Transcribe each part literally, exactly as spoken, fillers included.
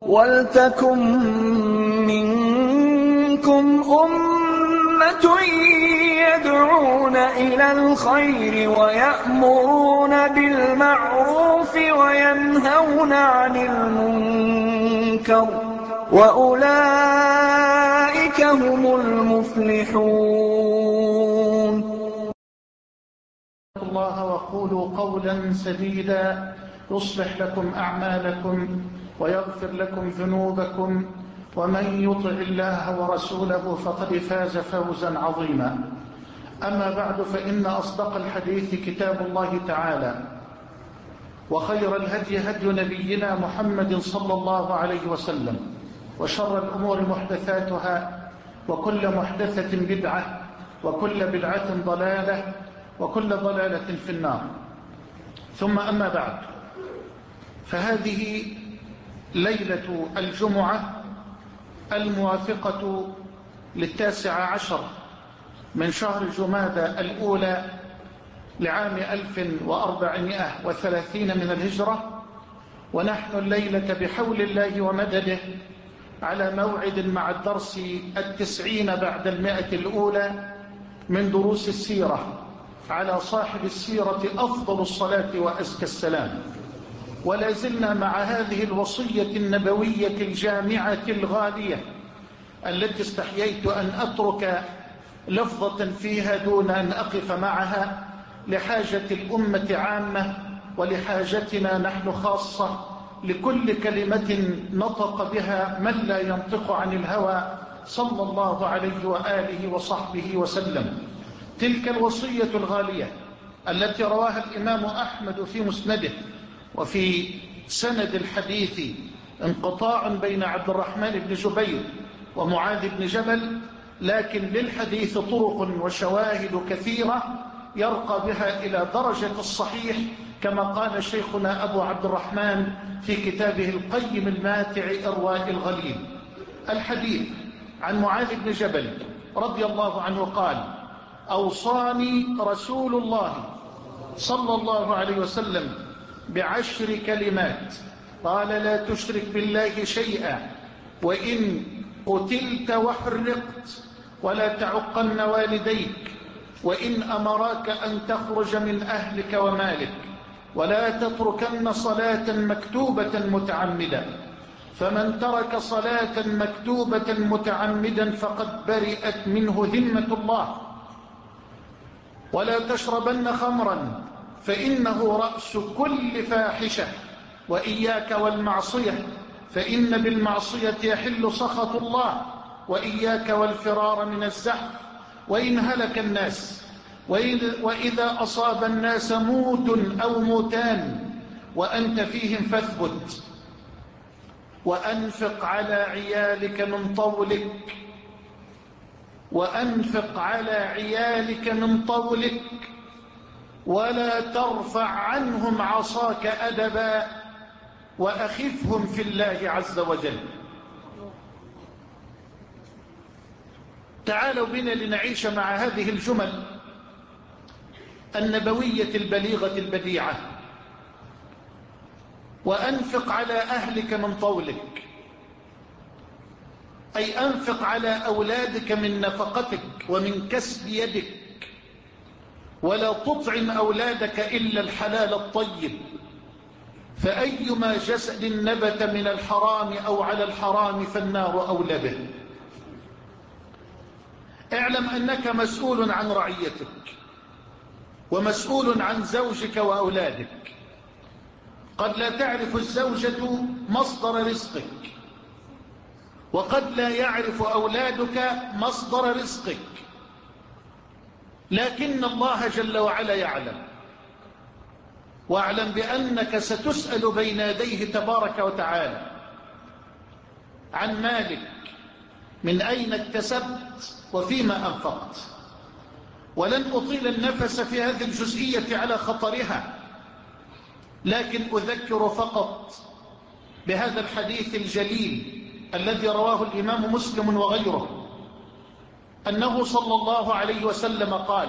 وَلْتَكُن مِّنكُمْ أُمَّةٌ يَدْعُونَ إِلَى الْخَيْرِ وَيَأْمُرُونَ بِالْمَعْرُوفِ وَيَنْهَوْنَ عَنِ الْمُنكَرِ ۚ وَأُولَٰئِكَ هُمُ الْمُفْلِحُونَ. الله وقولوا قولا سديدا يصلح لكم أعمالكم ويغفر لكم ذنوبكم، ومن يطع الله ورسوله فقد فاز فوزا عظيما. أما بعد، فإن أصدق الحديث كتاب الله تعالى، وخير الهدي هدي نبينا محمد صلى الله عليه وسلم، وشر الأمور محدثاتها، وكل محدثة بدعة، وكل بدعة ضلالة، وكل ضلالة في النار. ثم أما بعد، فهذه ليلة الجمعة الموافقة للتاسع عشر من شهر جمادى الأولى لعام ألف وأربعمائة وثلاثين من الهجرة، ونحن الليلة بحول الله ومدده على موعد مع الدرس التسعين بعد المائة الأولى من دروس السيرة على صاحب السيرة أفضل الصلاة وأزكى السلام. ولا زلنا مع هذه الوصية النبوية الجامعة الغالية التي استحييت أن أترك لفظة فيها دون أن أقف معها لحاجة الأمة عامة ولحاجتنا نحن خاصة، لكل كلمة نطق بها من لا ينطق عن الهوى صلى الله عليه وآله وصحبه وسلم. تلك الوصية الغالية التي رواها الإمام أحمد في مسنده، وفي سند الحديث انقطاع بين عبد الرحمن بن جبير ومعاذ بن جبل، لكن للحديث طرق وشواهد كثيرة يرقى بها إلى درجة الصحيح، كما قال شيخنا أبو عبد الرحمن في كتابه القيم الماتع إرواء الغليل. الحديث عن معاذ بن جبل رضي الله عنه قال: أوصاني رسول الله صلى الله عليه وسلم بعشر كلمات، قال: لا تشرك بالله شيئا، وإن قتلت وحرقت، ولا تعقن والديك، وإن أمراك أن تخرج من أهلك ومالك، ولا تتركن صلاة مكتوبة متعمدا، فمن ترك صلاة مكتوبة متعمدا فقد برئت منه ذمة الله، ولا تشربن خمرا فإنه رأس كل فاحشة، وإياك والمعصية فإن بالمعصية يحل سخط الله، وإياك والفرار من الزحف، وإن هلك الناس، وإذا أصاب الناس موت أو موتان وأنت فيهم فاثبت، وأنفق على عيالك من طولك وأنفق على عيالك من طولك ولا ترفع عنهم عصاك أدبا، وأخفهم في الله عز وجل. تعالوا بنا لنعيش مع هذه الجمل النبوية البليغة البديعة. وأنفق على أهلك من طولك، أي أنفق على أولادك من نفقتك ومن كسب يدك، ولا تطعم أولادك إلا الحلال الطيب، فأيما جسد نبت من الحرام أو على الحرام فالنار أولى به. اعلم أنك مسؤول عن رعيتك، ومسؤول عن زوجك وأولادك. قد لا تعرف الزوجة مصدر رزقك، وقد لا يعرف أولادك مصدر رزقك، لكن الله جل وعلا يعلم. واعلم بأنك ستسأل بين يديه تبارك وتعالى عن مالك، من أين اكتسبت وفيما أنفقت. ولن أطيل النفس في هذه الجزئية على خطرها، لكن أذكر فقط بهذا الحديث الجليل الذي رواه الإمام مسلم وغيره، أنه صلى الله عليه وسلم قال: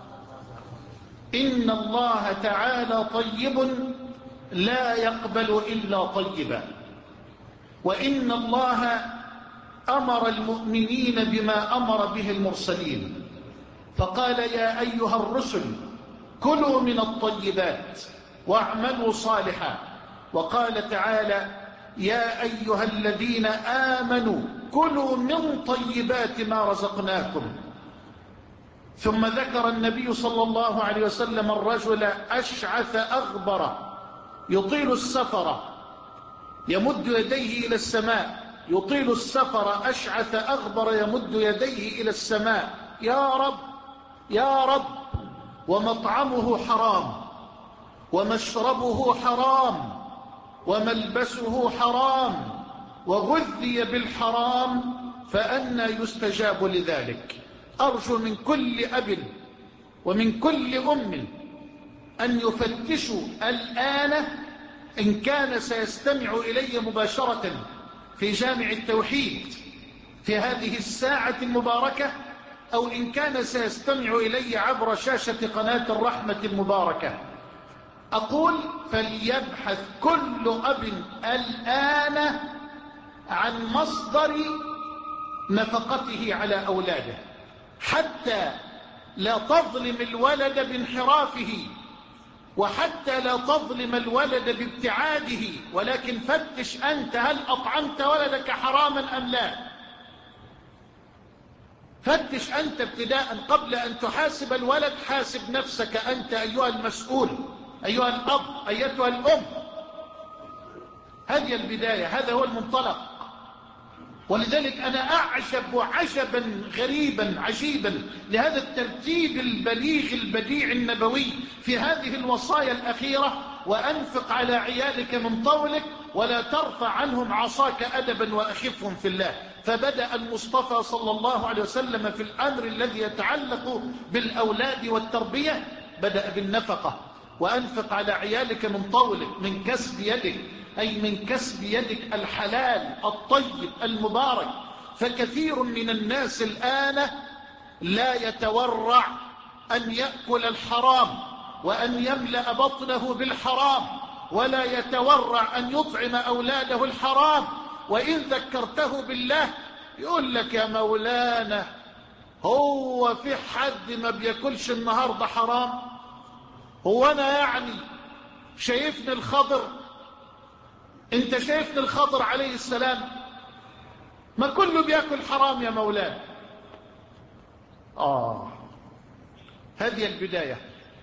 إن الله تعالى طيب لا يقبل إلا طيبا. وإن الله أمر المؤمنين بما أمر به المرسلين، فقال يا أيها الرسل كلوا من الطيبات واعملوا صالحا. وقال تعالى يا أيها الذين آمنوا كلوا من طيبات ما رزقناكم. ثم ذكر النبي صلى الله عليه وسلم الرجل أشعث أغبر يطيل السفر يمد يديه إلى السماء، يطيل السفر أشعث أغبر يمد يديه إلى السماء، يا رب يا رب، ومطعمه حرام ومشربه حرام وملبسه حرام وغذي بالحرام، فأنى يستجاب لذلك. أرجو من كل أب ومن كل أم أن يفتشوا الآن إن كان سيستمع إلي مباشرة في جامع التوحيد في هذه الساعة المباركة، أو إن كان سيستمع إلي عبر شاشة قناة الرحمة المباركة. أقول فليبحث كل أب الآن عن مصدر نفقته على أولاده، حتى لا تظلم الولد بانحرافه، وحتى لا تظلم الولد بابتعاده، ولكن فتش أنت هل أطعمت ولدك حراما أم لا. فتش أنت ابتداء قبل أن تحاسب الولد، حاسب نفسك أنت أيها المسؤول، أيها الأب، أيتها الأم. هذه البداية، هذا هو المنطلق. ولذلك أنا أعجب عجبا غريبا عجيبا لهذا الترتيب البليغ البديع النبوي في هذه الوصايا الأخيرة: وأنفق على عيالك من طولك ولا ترفع عنهم عصاك أدبا وأخفهم في الله. فبدأ المصطفى صلى الله عليه وسلم في الأمر الذي يتعلق بالأولاد والتربية بدأ بالنفقة. وأنفق على عيالك من طولك، من كسب يدك، أي من كسب يدك الحلال الطيب المبارك. فكثير من الناس الآن لا يتورع أن يأكل الحرام وأن يملأ بطنه بالحرام، ولا يتورع أن يطعم أولاده الحرام. وإن ذكرته بالله يقول لك يا مولانا هو في حد ما بياكلش النهاردة حرام؟ هو أنا يعني شايفني الخضر؟ انت شايفني الخضر عليه السلام؟ ما كله بياكل حرام يا مولانا. آه هذه البداية.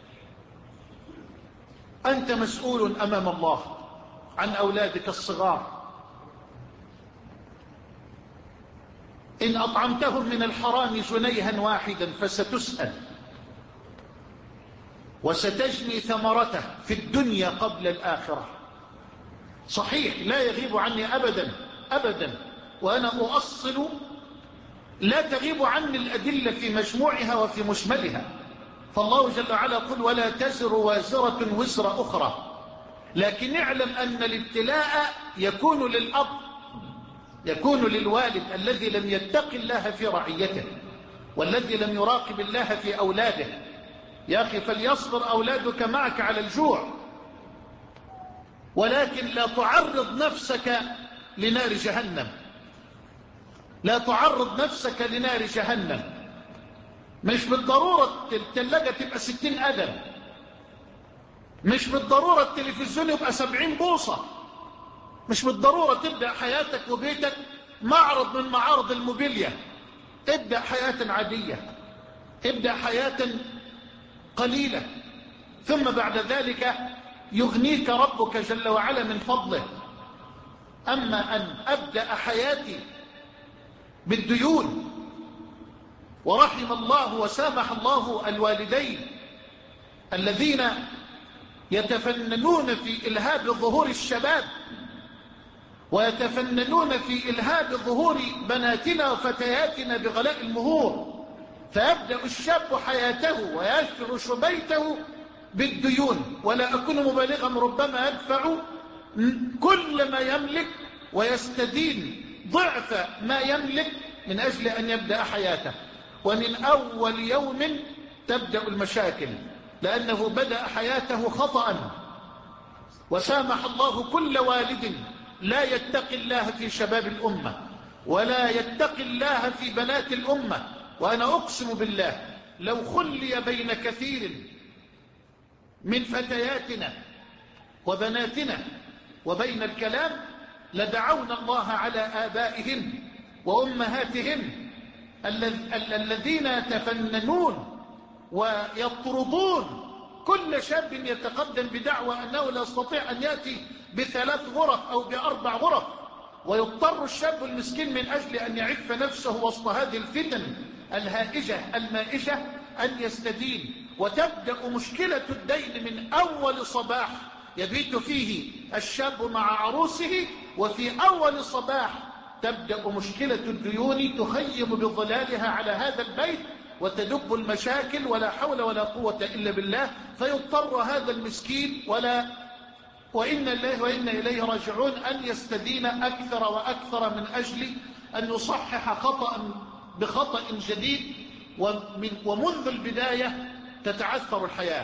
أنت مسؤول أمام الله عن أولادك الصغار. إن أطعمتهم من الحرام جنيها واحدا فستسأل، وستجني ثمرته في الدنيا قبل الآخرة. صحيح لا يغيب عني أبدا أبدا، وأنا أؤصل لا تغيب عني الأدلة في مجموعها وفي مشملها. فالله جل وعلا قل ولا تزر وازرة وزر أخرى. لكن اعلم أن الابتلاء يكون للأب، يكون للوالد الذي لم يتق الله في رعيته والذي لم يراقب الله في أولاده. يا أخي فليصبر أولادك معك على الجوع، ولكن لا تعرض نفسك لنار جهنم، لا تعرض نفسك لنار جهنم. مش بالضرورة الثلاجة تبقى ستين قدم، مش بالضرورة التلفزيون يبقى سبعين بوصة، مش بالضرورة تبدأ حياتك وبيتك معرض من معارض الموبيليا. ابدأ حياة عادية، ابدأ حياة قليلة، ثم بعد ذلك يغنيك ربك جل وعلا من فضله. أما أن أبدأ حياتي بالديون، ورحم الله وسامح الله الوالدين الذين يتفننون في إلهاب ظهور الشباب ويتفننون في إلهاب ظهور بناتنا وفتياتنا بغلاء المهور، فيبدأ الشاب حياته ويفرش بيته بالديون. ولا أكون مبالغا، ربما يدفع كل ما يملك ويستدين ضعف ما يملك من أجل أن يبدأ حياته. ومن أول يوم تبدأ المشاكل، لأنه بدأ حياته خطأ. وسامح الله كل والد لا يتقي الله في شباب الأمة ولا يتقي الله في بنات الأمة، وأنا أقسم بالله لو خلي بين كثير من فتياتنا وبناتنا وبين الكلام لدعونا الله على آبائهن وأمهاتهن الذين يتفننون ويطردون كل شاب يتقدم بدعوى أنه لا يستطيع أن يأتي بثلاث غرف أو بأربع غرف، ويضطر الشاب المسكين من أجل أن يعف نفسه وسط هذه الفتن الهائجة المائشة أن يستدين، وتبدأ مشكلة الدين من أول صباح يبيت فيه الشاب مع عروسه، وفي أول صباح تبدأ مشكلة الديون تخيم بظلالها على هذا البيت وتدب المشاكل ولا حول ولا قوة إلا بالله، فيضطر هذا المسكين ولا وإن الله وإنا إليه راجعون أن يستدين أكثر وأكثر من أجل أن يصحح خطأ بخطأ جديد، ومن ومنذ البداية تتعثر الحياة.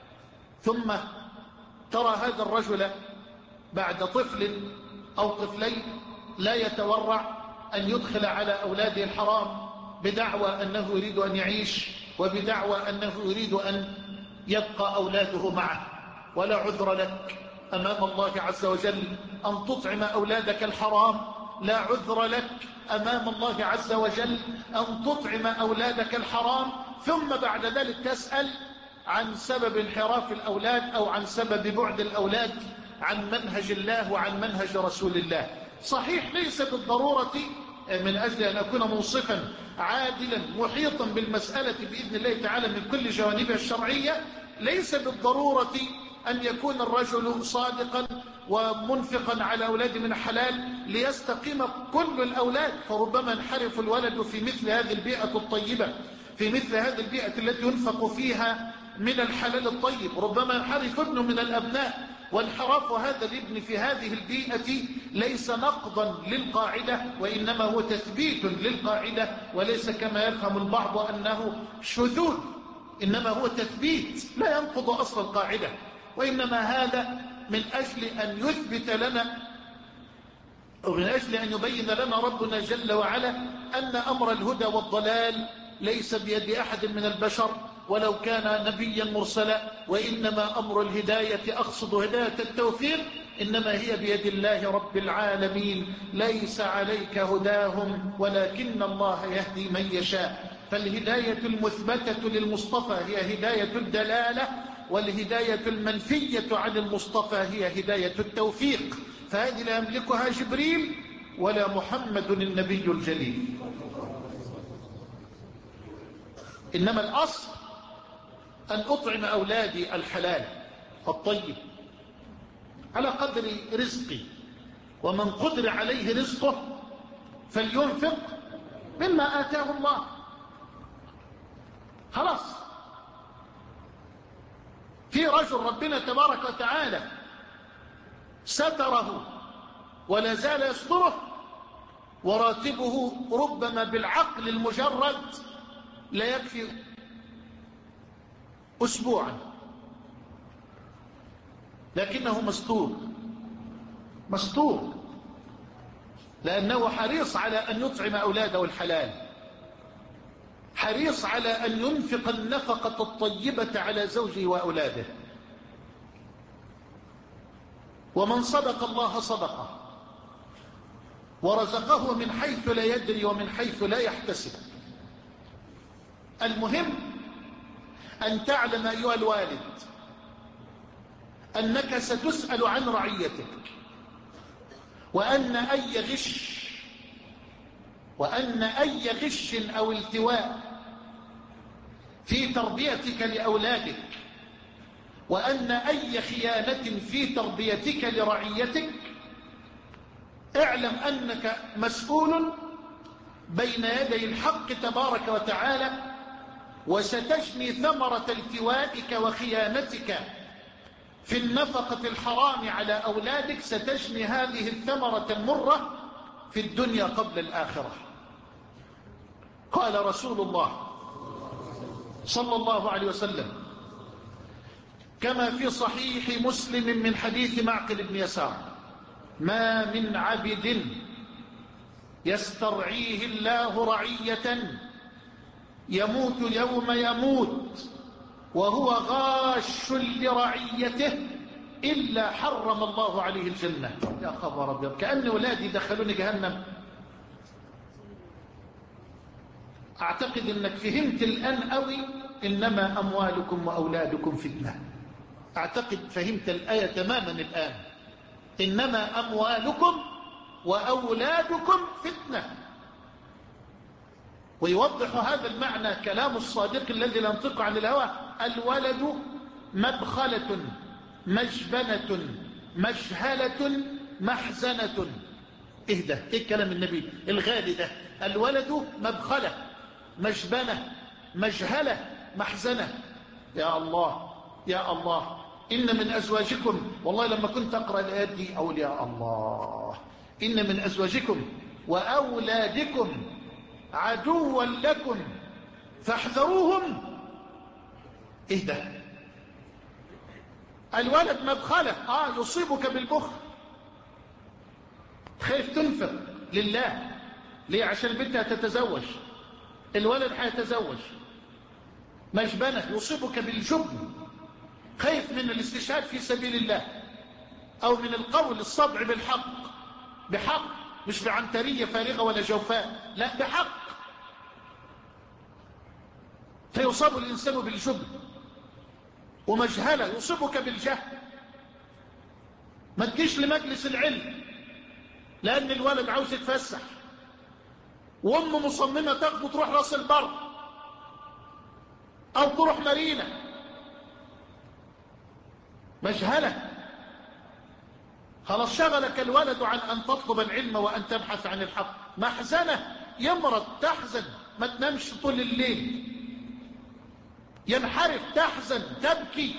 ثم ترى هذا الرجل بعد طفل أو طفلين لا يتورع أن يدخل على أولاده الحرام بدعوى أنه يريد أن يعيش وبدعوى أنه يريد أن يبقى أولاده معه. ولا عذر لك أمام الله عز وجل أن تطعم أولادك الحرام، لا عذر لك أمام الله عز وجل أن تطعم أولادك الحرام، ثم بعد ذلك تسأل عن سبب انحراف الأولاد أو عن سبب بعد الأولاد عن منهج الله وعن منهج رسول الله. صحيح ليس بالضرورة من أجل أن أكون منصفا عادلا محيطا بالمسألة بإذن الله تعالى من كل جوانبها الشرعية، ليس بالضرورة أن يكون الرجل صادقا ومنفقا على أولاد من حلال ليستقيم كل الأولاد، فربما انحرف الولد في مثل هذه البيئة الطيبة، في مثل هذه البيئة التي ينفق فيها من الحلال الطيب، ربما ينحرف ابن من الأبناء، وانحراف هذا الابن في هذه البيئة ليس نقضا للقاعدة وإنما هو تثبيت للقاعدة، وليس كما يفهم البعض أنه شذوذ، إنما هو تثبيت لا ينقض أصل القاعدة، وإنما هذا من أجل أن يثبت لنا ومن أجل أن يبين لنا ربنا جل وعلا أن أمر الهدى والضلال ليس بيد أحد من البشر ولو كان نبيا مرسلا، وإنما أمر الهداية أقصد هداية التوفيق إنما هي بيد الله رب العالمين، ليس عليك هداهم ولكن الله يهدي من يشاء. فالهداية المثبتة للمصطفى هي هداية الدلالة، والهداية المنفية عن المصطفى هي هداية التوفيق، فهذه لا يملكها جبريل ولا محمد النبي الجليل. إنما الأصل أن أطعم أولادي الحلال الطيب على قدر رزقي، ومن قدر عليه رزقه فلينفق مما آتاه الله. خلاص، في رجل ربنا تبارك وتعالى ستره ولا زال يستره، وراتبه ربما بالعقل المجرد لا يكفي أسبوعا، لكنه مستور مستور لأنه حريص على أن يطعم أولاده الحلال، حريص على أن ينفق النفقة الطيبة على زوجه وأولاده. ومن صدق الله صدقه ورزقه من حيث لا يدري ومن حيث لا يحتسب. المهم أن تعلم أيها الوالد أنك ستسأل عن رعيتك، وأن أي غش وأن أي غش أو التواء في تربيتك لأولادك، وأن أي خيانة في تربيتك لرعيتك، اعلم أنك مسؤول بين يدي الحق تبارك وتعالى، وستجني ثمرة التوائك وخيانتك في النفقة الحرام على أولادك، ستجني هذه الثمرة المرة في الدنيا قبل الآخرة. قال رسول الله صلى الله عليه وسلم كما في صحيح مسلم من حديث معقل بن يسار: ما من عبد يسترعيه الله رعية يموت يوم يموت وهو غاش لرعيته إلا حرم الله عليه الجنة. يا خبر أبيض، كأن ولادي دخلوني جهنم. أعتقد أنك فهمت الآن قوي إنما أموالكم وأولادكم فتنة. أعتقد فهمت الآية تماما الآن. إنما أموالكم وأولادكم فتنة. ويوضح هذا المعنى كلام الصادق الذي لا ينطق عن الهوى: الولد مبخلة مجبنة مجهلة محزنة. إيه ده؟ إيه كلام النبي الغالي ده؟ الولد مبخلة مجبنة مجهلة محزنة. يا الله يا الله، إن من أزواجكم، والله لما كنت أقرأ الآيات دي أقول يا الله، إن من أزواجكم وأولادكم عدوا لكم فاحذروهم. إيه ده؟ الولد مبخلة، آه يصيبك بالبخل. خايف تنفق لله، ليه؟ عشان البنت هتتزوج، الولد هيتزوج. مجبنة، يصيبك بالجبن، خايف من الاستشهاد في سبيل الله، أو من القول الصدع بالحق، بحق مش بعنترية فارغة ولا جوفاء، لا بحق. فيصاب الإنسان بالجبن. ومجهلة، يصيبك بالجهل، ما تجيش لمجلس العلم لأن الولد عاوز يتفسح، وأمه مصممة تاخده تروح راس البر أو تروح مارينا. مجهلة. خلاص شغلك الولد عن أن تطلب العلم وأن تبحث عن الحق. محزنة، يمرض تحزن، ما تنامش طول الليل، ينحرف تحزن تبكي.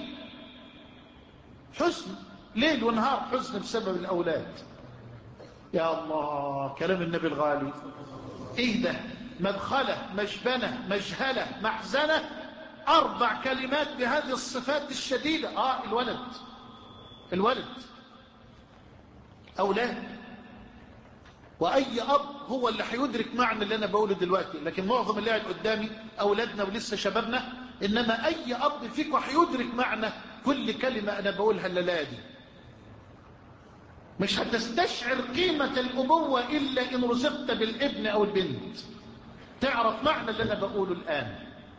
حزن ليل ونهار، حزن بسبب الأولاد. يا الله، كلام النبي الغالي. إيه ده؟ مبخلة مجبنة مجهلة محزنة، أربع كلمات بهذه الصفات الشديدة. آه الولد الولد أولاد. وأي أب هو اللي هيدرك معنى اللي أنا بقوله دلوقتي، لكن معظم اللي قاعد قدامي أولادنا ولسه شبابنا. إنما أي أب فيكم هيدرك معنى كل كلمة أنا بقولها الليلة دي. مش هتستشعر قيمة الأبوة إلا إن رزقت بالابن أو البنت، تعرف معنى اللي أنا بقوله الآن.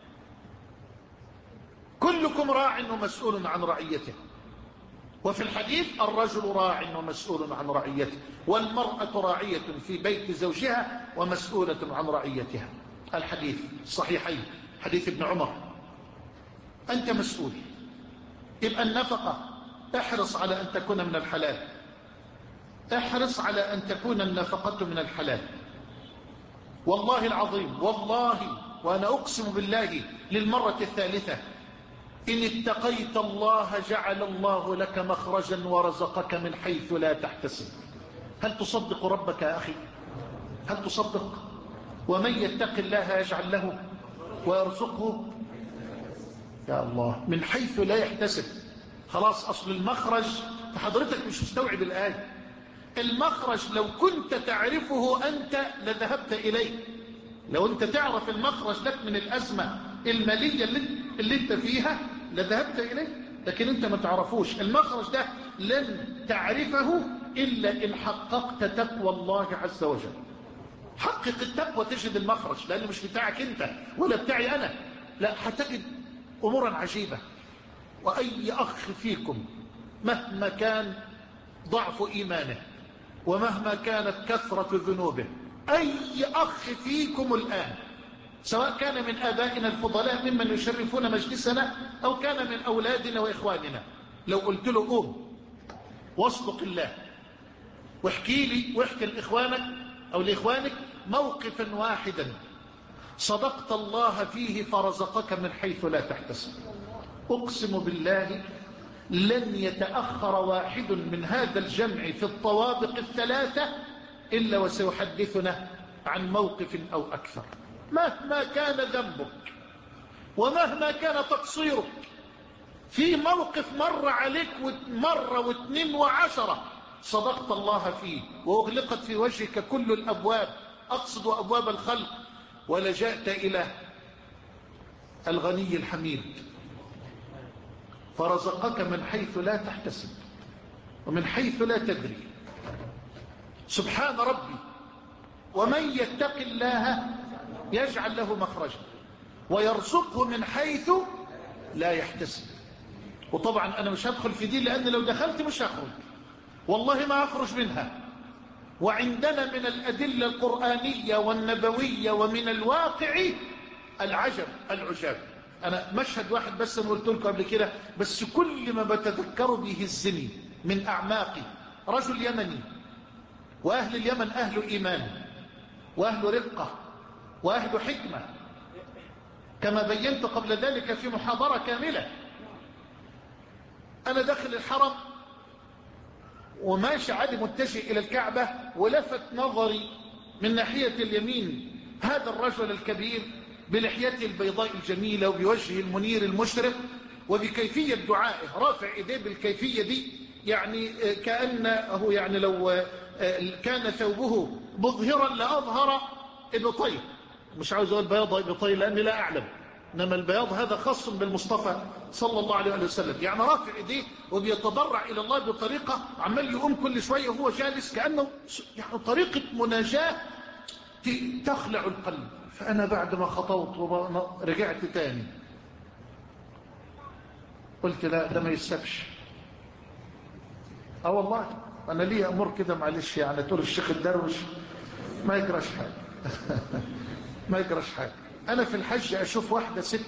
كلكم راع ومسؤول عن رعيته. وفي الحديث: الرجل راع ومسؤول عن رعيته، والمرأة راعية في بيت زوجها ومسؤولة عن رعيتها. الحديث صحيحين، حديث ابن عمر. أنت مسؤول، يبقى النفقة احرص على أن تكون من الحلال، احرص على أن تكون النفقة من الحلال. والله العظيم، والله وأنا أقسم بالله للمرة الثالثة، إن اتقيت الله جعل الله لك مخرجا ورزقك من حيث لا تحتسب. هل تصدق ربك يا أخي؟ هل تصدق؟ ومن يتق الله يجعل له ويرزقه يا الله من حيث لا يحتسب. خلاص، أصل المخرج، فحضرتك مش مستوعب الآية. المخرج لو كنت تعرفه أنت لذهبت إليه. لو أنت تعرف المخرج لك من الأزمة المالية اللي, اللي أنت فيها لذهبت إليه، لكن أنت ما تعرفوش. المخرج ده لن تعرفه إلا إن حققت تقوى الله عز وجل. حقق التقوى تجد المخرج، لأنه مش بتاعك أنت ولا بتاعي أنا، لا، هتجد أمورا عجيبة. وأي أخ فيكم مهما كان ضعف إيمانه ومهما كانت كثرة ذنوبه، أي أخ فيكم الآن سواء كان من آبائنا الفضلاء ممن يشرفون مجلسنا أو كان من أولادنا وإخواننا، لو قلت له قوم واصدق الله واحكي لي واحكي لإخوانك أو لإخوانك موقفا واحدا صدقت الله فيه فرزقك من حيث لا تحتسب، أقسم بالله لن يتأخر واحد من هذا الجمع في الطوابق الثلاثة إلا وسيحدثنا عن موقف أو أكثر. مهما كان ذنبك ومهما كان تقصيرك، في موقف مر عليك مرة واثنين وعشرة صدقت الله فيه وأغلقت في وجهك كل الأبواب، أقصد أبواب الخلق، ولجأت إلى الغني الحميد فرزقك من حيث لا تحتسب ومن حيث لا تدري. سبحان ربي. ومن يتق الله يجعل له مخرجا ويرزقه من حيث لا يحتسب. وطبعا أنا مش هدخل في دي، لأن لو دخلت مش هخرج، والله ما أخرج منها. وعندنا من الأدلة القرآنية والنبوية ومن الواقع العجب العجاب. أنا مشهد واحد بس أنا قلت لكم قبل كده، بس كل ما بتذكر به الزني من أعماقي. رجل يمني، وأهل اليمن أهل إيمان وأهل رقة وأهل حكمة، كما بينت قبل ذلك في محاضرة كاملة. أنا داخل الحرم وماشي عادي متجه إلى الكعبة، ولفت نظري من ناحية اليمين هذا الرجل الكبير بلحيته البيضاء الجميلة وبوجهه المنير المشرق وبكيفية دعائه، رافع إيديه بالكيفية دي، يعني كأنه يعني لو كان ثوبه مظهرا لأظهر إبطيه. مش عاوز أقول بياض إبطيه لأني لا أعلم، إنما البياض هذا خاص بالمصطفى صلى الله عليه وسلم. يعني رافع إيديه وبيتضرع إلى الله بطريقة عمال يقوم كل شوية وهو جالس، كأنه يعني طريقة مناجاة تخلع القلب. فأنا بعد ما خطوت ورجعت تاني قلت لا، ده ما يسبش. اه والله أنا ليه أمر كده، معلش يعني تقول الشيخ الدروش ما يجرش حاجة ما يجرش حاجة. أنا في الحج أشوف واحدة ست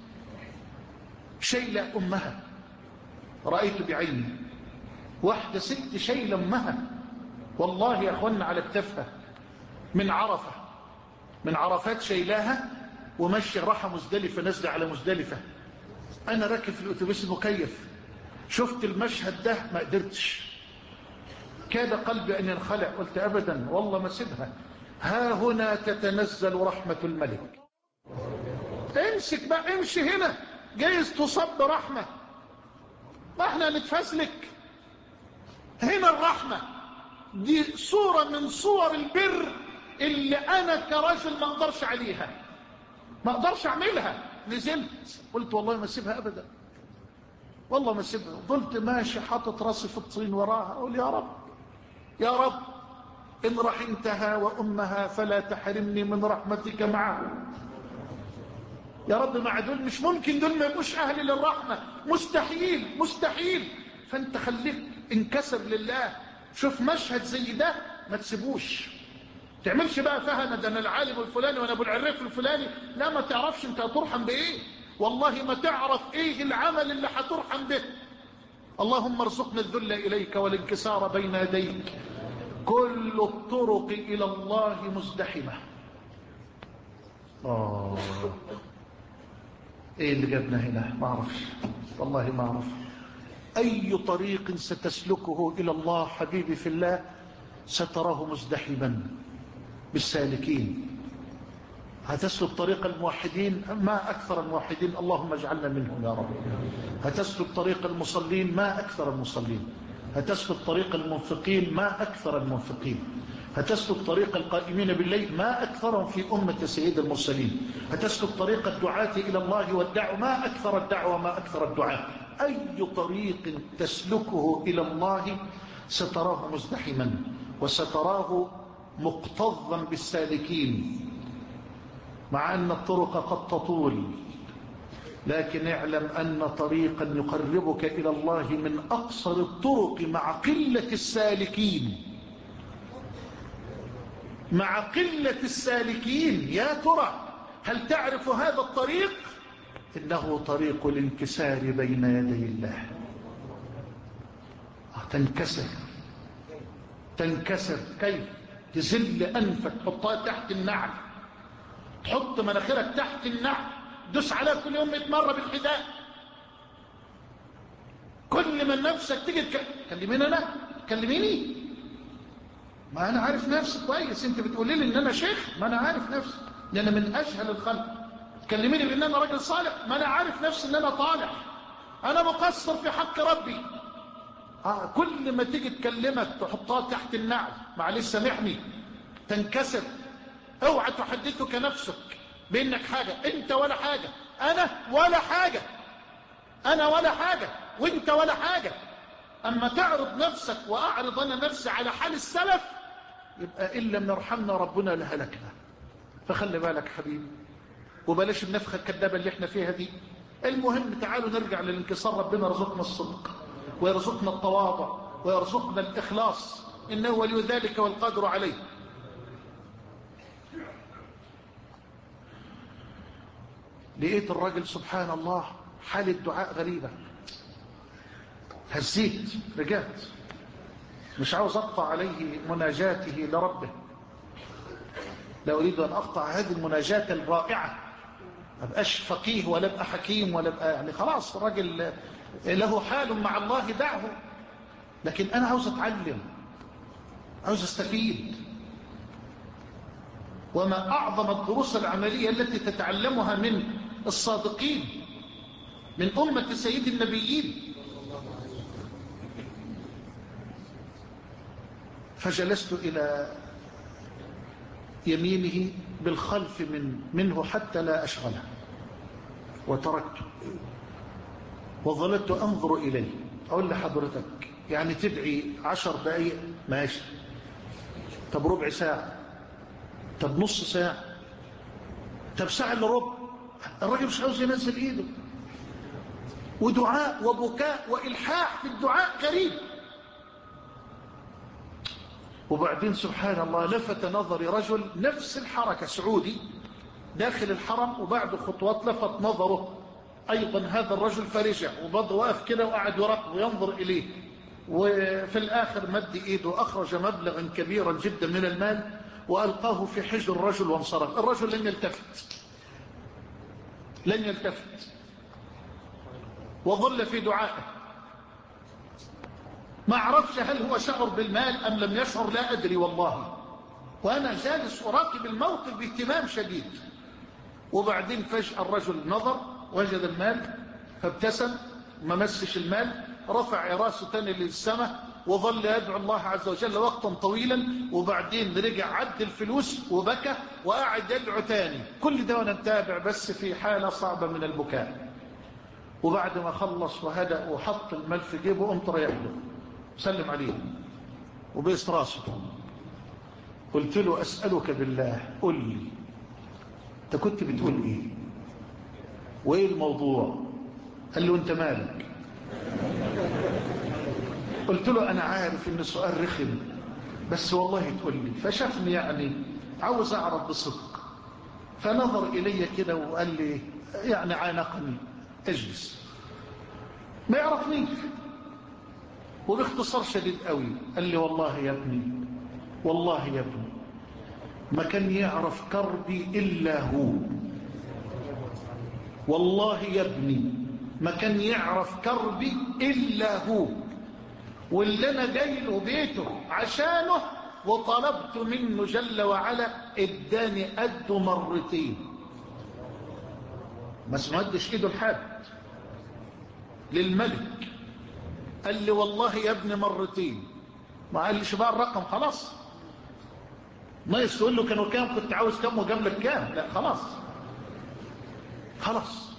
شايلة أمها، رأيت بعيني واحدة ست شايلة أمها والله يا أخوانا على كتفها من عرفة، من عرفات شايلاها ومشي راحة مزدلفة، نزل على مزدلفة. أنا راكب في الأتوبيس المكيف شفت المشهد ده ما قدرتش، كاد قلبي أن ينخلع. قلت أبدا والله ما سيبها، ها هنا تتنزل رحمة الملك. امسك بقى، امشي هنا، جايز تصب برحمة، ما احنا نتفزلك هنا. الرحمة دي صورة من صور البر اللي أنا كرجل ما أقدرش عليها، ما أقدرش أعملها. نزلت قلت والله ما سيبها أبدا، والله ما سيبها. قلت ماشي حاطط راسي في الطين وراها، أقول يا رب يا رب إن رحمتها وأمها فلا تحرمني من رحمتك معه. يا رب مع دول مش ممكن، دول ما يبقوش أهل للرحمة، مستحيل مستحيل. فأنت خليك انكسب لله. شوف مشهد زي ده ما تسيبوش، تعملش بقى فهنا ده أنا العالم الفلاني وأنا أبو العريف الفلاني، لا ما تعرفش أنت هترحم بإيه، والله ما تعرف إيه العمل اللي هترحم به. اللهم ارزقنا الذل إليك والانكسار بين يديك. كل الطرق إلى الله مزدحمة. آه إيه اللي جابنا هنا؟ ما أعرفش والله ما أعرف. أي طريق ستسلكه إلى الله حبيبي في الله ستراه مزدحما بالسالكين. هتسلك طريق الموحدين، ما أكثر الموحدين، اللهم اجعلنا منهم يا رب. هتسلك طريق المصلين، ما أكثر المصلين. هتسلك طريق المنفقين، ما أكثر المنفقين. هتسلك طريق القائمين بالليل، ما أكثرهم في أمة سيد المرسلين. هتسلك طريق الدعاة إلى الله والدعوة، ما أكثر الدعوة ما أكثر الدعاء. أي طريق تسلكه إلى الله ستراه مزدحما وستراه مكتظا بالسالكين، مع أن الطرق قد تطول، لكن اعلم أن طريقا يقربك إلى الله من أقصر الطرق مع قلة السالكين، مع قلة السالكين. يا ترى هل تعرف هذا الطريق؟ إنه طريق الانكسار بين يدي الله. تنكسر تنكسر كيف؟ تزل أنفك، تحطها تحت النعل، تحط مناخيرك تحت النعل، دوس عليها كل يوم مئة مرة بالحذاء. كل ما نفسك تيجي تكلميني انا كلميني، ما انا عارف نفسي كويس. انت بتقولي لي ان انا شيخ، ما انا عارف نفسي ان انا من اجهل الخلق. تكلميني بان انا راجل صالح، ما انا عارف نفسي ان انا طالح، انا مقصر في حق ربي. آه كل ما تيجي تكلمك تحطها تحت النعل، معلش سامحني، تنكسر. اوعى تحدثك نفسك بانك حاجة، انت ولا حاجة، انا ولا حاجة، انا ولا حاجة وانت ولا حاجة. اما تعرض نفسك واعرض انا نفسي على حال السلف، يبقى ان لم يرحمنا ربنا لهلكنا. فخلي بالك حبيبي، وبلاش النفخة الكذابة اللي احنا فيها دي. المهم تعالوا نرجع للانكسار. ربنا يرزقنا الصدق ويرزقنا التواضع ويرزقنا الإخلاص، إنه ولي ذلك والقادر عليه. لقيت الراجل سبحان الله حال الدعاء غريبة، هزيت رجعت، مش عاوز أقطع عليه مناجاته لربه، لا أريد أن أقطع هذه المناجاة الرائعة. ما بقاش فقيه ولا بقى حكيم ولا بقى يعني خلاص الراجل له حال مع الله دعه، لكن أنا عاوز أتعلم، عاوز أستفيد. وما أعظم الدروس العملية التي تتعلمها من الصادقين، من أمة سيد النبيين. فجلست إلى يمينه بالخلف من منه حتى لا أشغله، وتركته وظلت أنظر إليه. أقول لحضرتك يعني تدعي عشر دقايق ماشي، طب ربع ساعة، طب نص ساعة، طب ساعة إلا ربع. الراجل مش عاوز ينزل إيده، ودعاء وبكاء وإلحاح في الدعاء غريب. وبعدين سبحان الله لفت نظري رجل نفس الحركة، سعودي داخل الحرم، وبعد خطوات لفت نظره أيضا هذا الرجل، فرجع وبض واقف كده وقعد يراقب وينظر إليه. وفي الآخر مد إيده وأخرج مبلغا كبيرا جدا من المال وألقاه في حجر الرجل وانصرف. الرجل لم يلتفت، لن يلتفت، وظل في دعائه. ما عرفش هل هو شعر بالمال أم لم يشعر، لا أدري والله، وأنا جالس أراقب الموقف باهتمام شديد. وبعدين فجأة الرجل نظر وجد المال فابتسم، ما مسش المال، رفع راسه تاني للسماء وظل يدعو الله عز وجل وقتا طويلا. وبعدين رجع عد الفلوس وبكى وقعد يدعو تاني. كل ده وانا متابع بس في حالة صعبة من البكاء. وبعد ما خلص وهدأ وحط المال في جيبه قمت رايح له سلم عليه وبيس راسه. قلت له أسألك بالله قل لي انت كنت بتقول ايه وايه الموضوع؟ قال له انت مالك؟ قلت له انا عارف ان السؤال رخم بس والله تقول لي. فشافني يعني عاوز اعرف بصدق، فنظر الي كده وقال لي يعني عانقني اجلس، ما يعرفنيش. وباختصار شديد قوي قال لي والله يا ابني، والله يا ابني ما كان يعرف كربي إلا هو، والله يا ابني ما كان يعرف كربي إلا هو، واللي أنا جاي له بيته عشانه وطلبت منه جل وعلا اداني قده مرتين. ما سمدش ايده لحد، للملك. قال لي والله يا ابني مرتين. ما قالش بقى الرقم خلاص، ما يقول له كانوا كام، كنت عاوز كام وجاب لك كام، لا خلاص خلاص.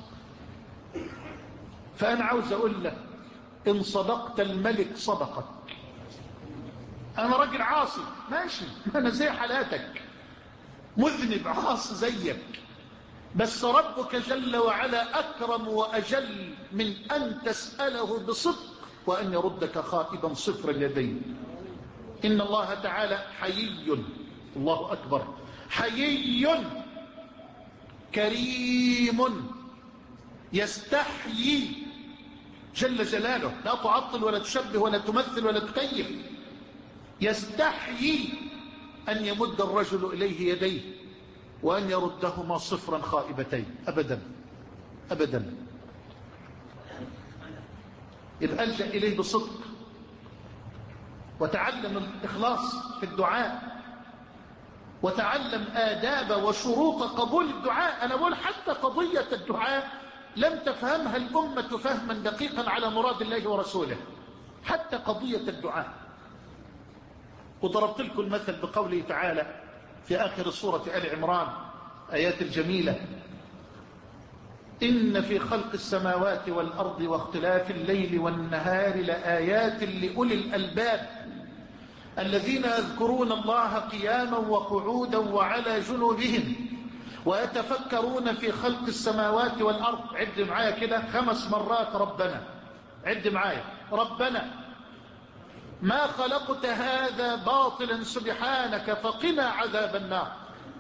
فأنا عاوز أقول لك إن صدقت الملك صدقك. أنا راجل عاصي ماشي، أنا زي حالاتك مذنب عاصي زيك، بس ربك جل وعلا أكرم وأجل من أن تسأله بصدق وأن يردك خائبا صفر اليدين. إن الله تعالى حيي، الله أكبر، حيي كريم يستحيي جل جلاله، لا تعطل ولا تشبه ولا تمثل ولا تكيف. يستحيي أن يمد الرجل إليه يديه وأن يردهما صفرا خائبتين أبدا أبدا. يبقى ألجأ إليه بصدق وتعلم الإخلاص في الدعاء، وتعلم آداب وشروط قبول الدعاء. أنا بقول حتى قضية الدعاء لم تفهمها الأمة فهما دقيقا على مراد الله ورسوله. حتى قضية الدعاء. وضربت لكم المثل بقوله تعالى في آخر سورة آل عمران آيات الجميلة: إن في خلق السماوات والأرض واختلاف الليل والنهار لآيات لأولي الألباب الذين يذكرون الله قياما وقعودا وعلى جنوبهم ويتفكرون في خلق السماوات والأرض. عد معايا كده خمس مرات ربنا. عد معايا: ربنا ما خلقت هذا باطلا سبحانك فقنا عذاب النار.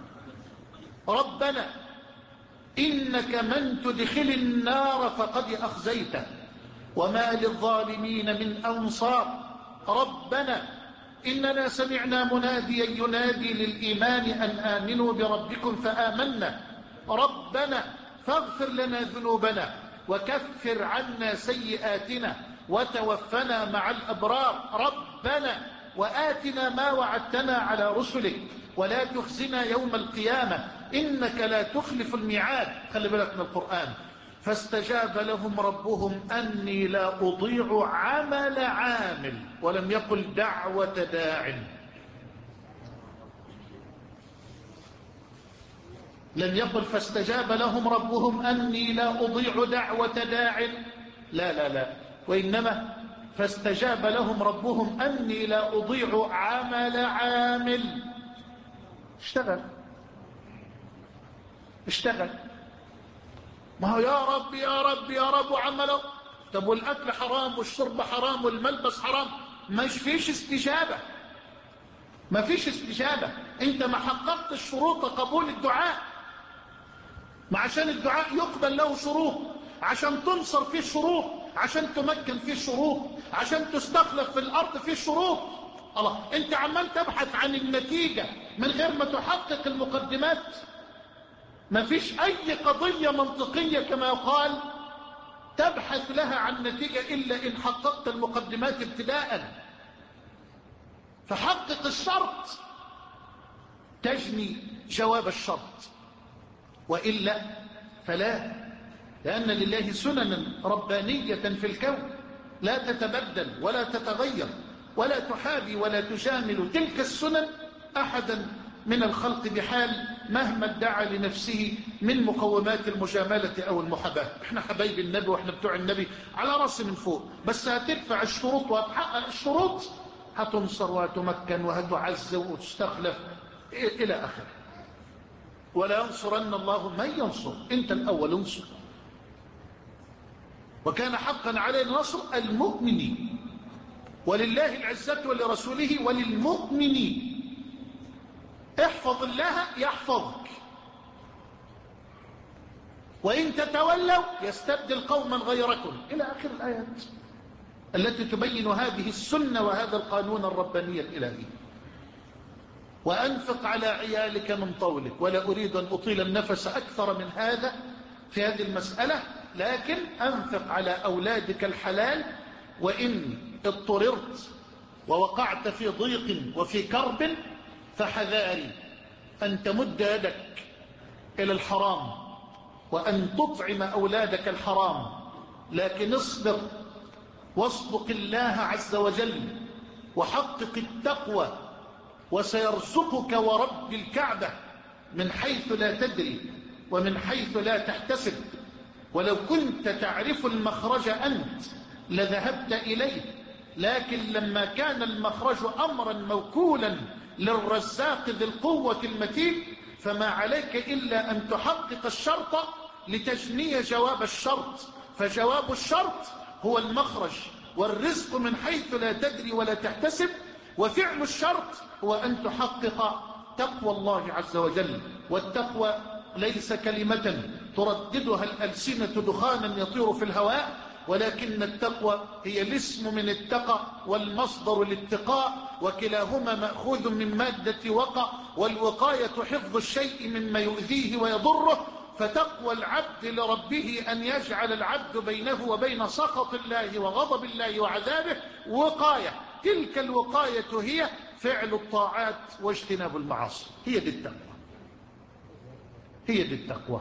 ربنا إنك من تدخل النار فقد أخزيته وما للظالمين من أنصار. ربنا إننا سمعنا مناديا ينادي للإيمان أن آمنوا بربكم فآمنا. ربنا فاغفر لنا ذنوبنا وكفر عنا سيئاتنا وتوفنا مع الأبرار. ربنا وآتنا ما وعدتنا على رسلك ولا تخزنا يوم القيامة إنك لا تخلف الميعاد. خلي بالك من القرآن. فاستجاب لهم ربهم أني لا أضيع عمل عامل، ولم يقل دعوة داع. لم يقل فاستجاب لهم ربهم أني لا أضيع دعوة داع، لا لا لا، وإنما فاستجاب لهم ربهم أني لا أضيع عمل عامل. اشتغل اشتغل ما هو يا رب يا رب يا رب عمله. طب والأكل حرام والشرب حرام والملبس حرام، مش فيش استجابة. ما فيش استجابة. انت ما حققت الشروط قبول الدعاء. ما عشان الدعاء يقبل له شروط، عشان تنصر فيه شروط، عشان تمكن فيه شروط، عشان تستخلف في الأرض فيه شروط. الله، انت عمال تبحث عن النتيجة من غير ما تحقق المقدمات. ما فيش أي قضية منطقية كما يقال تبحث لها عن نتيجة إلا إن حققت المقدمات ابتداء. فحقق الشرط تجني جواب الشرط، وإلا فلا. لأن لله سننا ربانية في الكون لا تتبدل ولا تتغير ولا تحابي ولا تجامل تلك السنن أحدا من الخلق بحال مهما ادعى لنفسه من مقومات المجاملة أو المحاباة. احنا حبايب النبي واحنا بتوع النبي على رأس من فوق، بس هتدفع الشروط وهتحقق الشروط هتنصر وهتمكن وهتعز وتستخلف إلى آخره. ولا ينصرن الله من ينصر. انت الأول انصر. وكان حقا علينا نصر المؤمنين، ولله العزة ولرسوله وللمؤمنين. احفظ الله يحفظك، وإن تتولوا يستبدل قوما غيركم، إلى آخر الآيات التي تبين هذه السنة وهذا القانون الرباني الإلهي. وأنفق على عيالك من طولك. ولا أريد أن أطيل النفس أكثر من هذا في هذه المسألة، لكن أنفق على أولادك الحلال. وإن اضطررت ووقعت في ضيق وفي كرب فحذاري أن تمد يدك إلى الحرام وأن تطعم أولادك الحرام، لكن اصبر واصدق الله عز وجل وحقق التقوى، وسيرزقك ورب الكعبة من حيث لا تدري ومن حيث لا تحتسب. ولو كنت تعرف المخرج أنت لذهبت إليه، لكن لما كان المخرج أمرا موكولا للرزاق ذي القوة المتين فما عليك إلا أن تحقق الشرط لتجني جواب الشرط. فجواب الشرط هو المخرج، والرزق من حيث لا تدري ولا تحتسب. وفعل الشرط هو أن تحقق تقوى الله عز وجل. والتقوى ليس كلمة ترددها الألسنة دخانا يطير في الهواء، ولكن التقوى هي الاسم من اتقى والمصدر الاتقاء، وكلاهما مأخوذ من مادة وقى، والوقاية حفظ الشيء مما يؤذيه ويضره. فتقوى العبد لربه أن يجعل العبد بينه وبين سخط الله وغضب الله وعذابه وقاية. تلك الوقاية هي فعل الطاعات واجتناب المعاصي. هي دي التقوى، هي دي التقوى.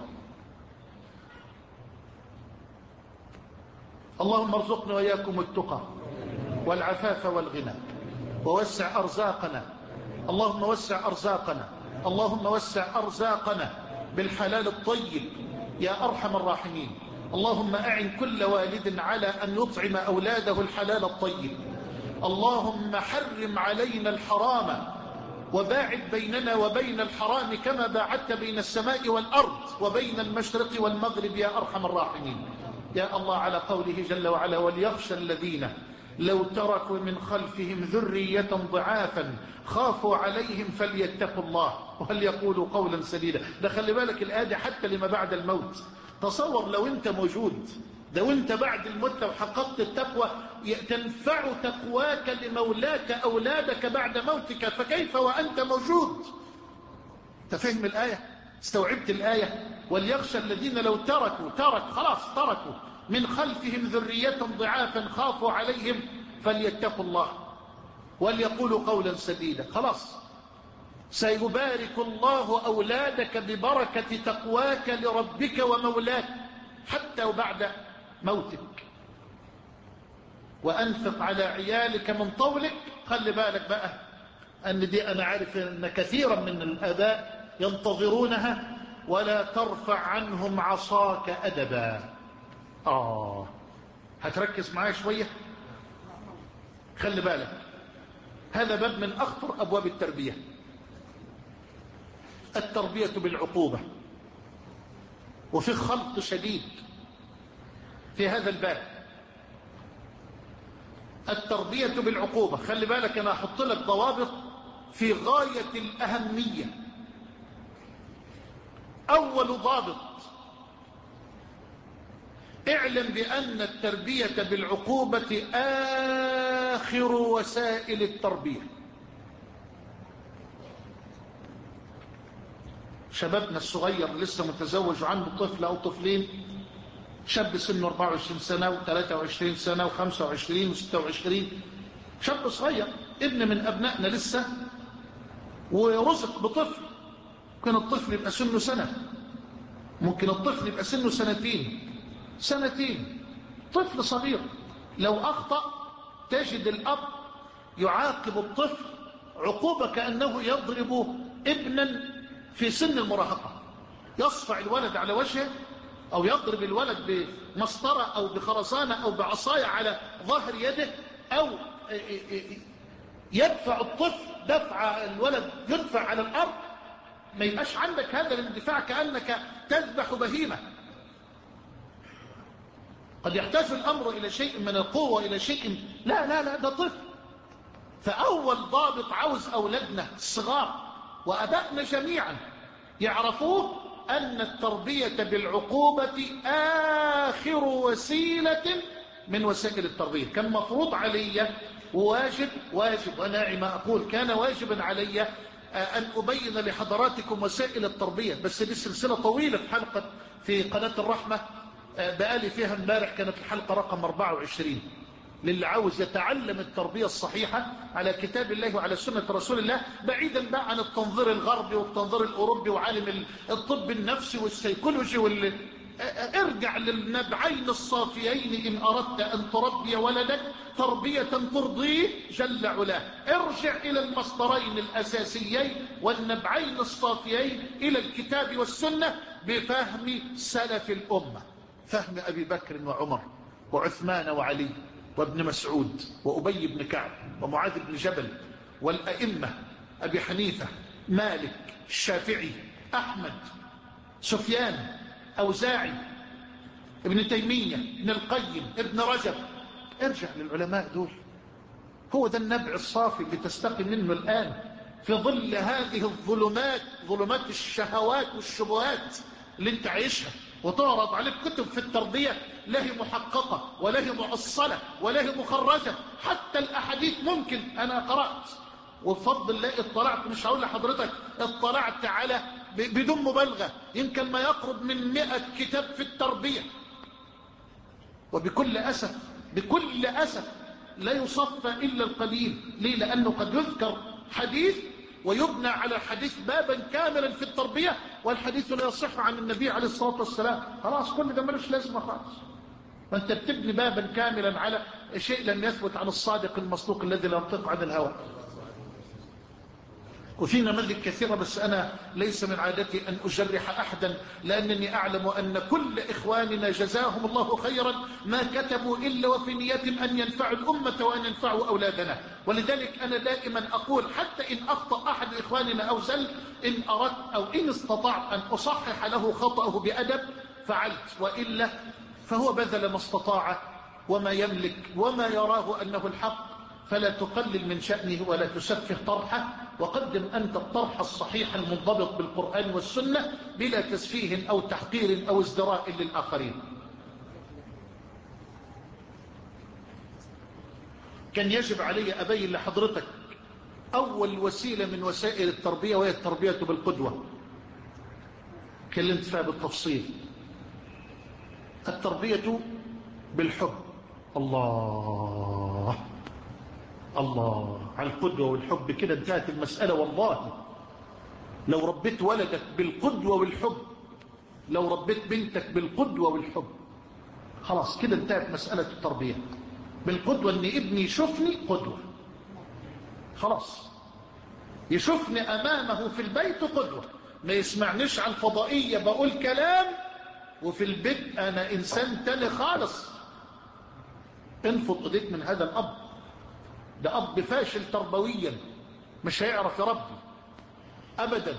اللهم ارزقنا وإياكم التقى والعفاف والغنى، ووسع أرزاقنا، اللهم وسع أرزاقنا، اللهم وسع أرزاقنا بالحلال الطيب يا أرحم الراحمين. اللهم أعن كل والد على أن يطعم أولاده الحلال الطيب. اللهم حرم علينا الحرام وباعد بيننا وبين الحرام كما باعدت بين السماء والأرض وبين المشرق والمغرب يا أرحم الراحمين. يا الله، على قوله جل وعلا: وليخشى الذين لو تركوا من خلفهم ذرية ضعافا خافوا عليهم فليتقوا الله وليقولوا قولا سديدا. ده خلي بالك الآية حتى لما بعد الموت. تصور لو انت موجود، لو انت بعد الموت لو حققت التقوى تنفع تقواك لمولاك أولادك بعد موتك، فكيف وأنت موجود؟ تفهم الآية؟ استوعبت الآية؟ وليخشى الذين لو تركوا ترك خلاص تركوا من خلفهم ذرية ضعافا خافوا عليهم فليتقوا الله وليقولوا قولا سديدا. خلاص سيبارك الله أولادك ببركة تقواك لربك ومولاك حتى وبعد موتك. وأنفق على عيالك من طولك. خلي بالك بقى أن دي أنا عارف أن كثيرا من الآباء ينتظرونها: ولا ترفع عنهم عصاك أدبا. آه هتركز معايا شوية؟ خلي بالك، هذا باب من أخطر أبواب التربية، التربية بالعقوبة. وفي خلط شديد في هذا الباب، التربية بالعقوبة. خلي بالك أنا أحط لك ضوابط في غاية الأهمية. أول ضابط: اعلم بأن التربية بالعقوبة آخر وسائل التربية. شبابنا الصغير لسه متزوج وعنده طفل أو طفلين، شاب سنه أربعة وعشرين سنة وثلاثة وعشرين سنة وخمسة وعشرين وستة وعشرين، شاب صغير ابن من أبنائنا لسه، ورزق بطفل. ممكن الطفل يبقى سنه سنة، ممكن الطفل يبقى سنه سنتين سنتين طفل صغير. لو أخطأ تجد الأب يعاقب الطفل عقوبة كأنه يضرب ابنا في سن المراهقة، يصفع الولد على وجهه أو يضرب الولد بمسطرة أو بخرسانة أو بعصاية على ظهر يده، أو يدفع الطفل دفع الولد يدفع على الأرض. ما يبقاش عندك هذا الاندفاع كأنك تذبح بهيمة. قد يحتاج الأمر إلى شيء من القوة، إلى شيء، لا لا لا ده طفل. فأول ضابط عاوز أولادنا الصغار وأبائنا جميعا يعرفوه أن التربية بالعقوبة آخر وسيلة من وسائل التربية. كان مفروض علي واجب واجب وأنا ما أقول كان واجبا علي أن أبين لحضراتكم وسائل التربية، بس دي سلسلة طويلة في حلقة في قناة الرحمة بقالي فيها امبارح، كانت الحلقة رقم أربعة وعشرين. للي عاوز يتعلم التربية الصحيحة على كتاب الله وعلى سنة رسول الله، بعيدا بقى عن التنظير الغربي والتنظير الأوروبي وعالم الطب النفسي والسيكولوجي وال... ارجع للنبعين الصافيين إن أردت أن تربي ولدك تربية ترضيه جل علاه. ارجع إلى المصدرين الأساسيين والنبعين الصافيين إلى الكتاب والسنة بفهم سلف الأمة، فهم أبي بكر وعمر وعثمان وعلي وابن مسعود وأبي بن كعب ومعاذ بن جبل والأئمة أبي حنيفة مالك الشافعي أحمد سفيان أوزاعي ابن تيمية ابن القيم ابن رجب. ارجع للعلماء دول، هو ده النبع الصافي اللي تستقي منه الآن في ظل هذه الظلمات، ظلمات الشهوات والشبهات اللي انت عايشها، وتعرض عليك كتب في التربية لا هي محققة ولا هي مؤصلة ولا هي مخرجة. حتى الأحاديث ممكن أنا قرأت وبفضل الله اطلعت، مش هقول لحضرتك اطلعت على بدون مبالغة يمكن ما يقرب من مئة كتاب في التربية، وبكل أسف بكل أسف لا يصفى إلا القليل. ليه؟ لأنه قد يذكر حديث ويبنى على الحديث بابا كاملا في التربية والحديث لا يصح عن النبي عليه الصلاة والسلام. خلاص كل ده ملوش لازمة خالص، وانت بتبني بابا كاملا على شيء لم يثبت عن الصادق المصدوق الذي لا ينطق عن الهوى. وفي نماذج كثيرة، بس أنا ليس من عادتي أن أجرح أحدا، لأنني أعلم أن كل إخواننا جزاهم الله خيرا ما كتبوا إلا وفي نيتهم أن ينفعوا الأمة وأن ينفعوا أولادنا. ولذلك أنا دائما أقول حتى إن أخطأ أحد إخواننا أو زل، إن أردت أو إن استطعت أن أصحح له خطأه بأدب فعلت، وإلا فهو بذل ما استطاع وما يملك وما يراه أنه الحق، فلا تقلل من شأنه ولا تسفه طرحه، وقدم أنت الطرح الصحيح المنضبط بالقرآن والسنة بلا تسفيه أو تحقير أو ازدراء للآخرين. كان يجب علي أبين لحضرتك أول وسيلة من وسائل التربية، وهي التربية بالقدوة. كلمت فيها بالتفصيل. التربية بالحب. الله الله على القدوة والحب، كده انتهت المسألة. والله لو ربيت ولدك بالقدوة والحب، لو ربيت بنتك بالقدوة والحب، خلاص كده انتهت مسألة التربية. بالقدوة ان ابني يشوفني قدوة، خلاص يشوفني امامه في البيت قدوة، ما يسمعنيش عن فضائية بقول كلام وفي البيت انا انسان تاني خالص. انفض ايديك من هذا الاب، ده اب فاشل تربويا، مش هيعرف يربي ابدا.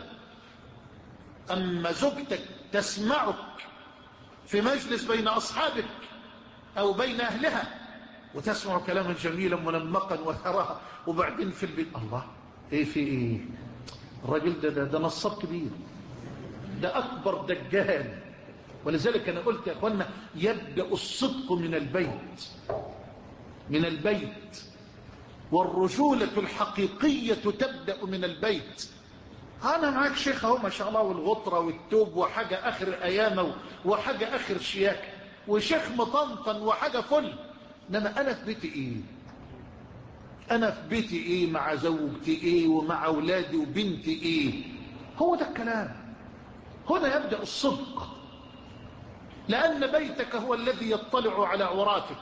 اما زوجتك تسمعك في مجلس بين اصحابك او بين اهلها وتسمع كلاما جميلا منمقا وثراء، وبعدين في البيت الله ايه في ايه، الراجل ده ده, ده نصاب كبير، ده اكبر دجال. ولذلك انا قلت يا اخوانا يبدأ الصدق من البيت، من البيت، والرجولة الحقيقية تبدأ من البيت. أنا معاك شيخ اهو ما شاء الله، والغطرة والتوب وحاجة آخر أيامه وحاجة آخر شياكة، وشيخ مطنطن وحاجة فل، إنما أنا في بيتي إيه؟ أنا في بيتي إيه؟ مع زوجتي إيه؟ ومع أولادي وبنتي إيه؟ هو ده الكلام. هنا يبدأ الصدق، لأن بيتك هو الذي يطلع على عوراتك.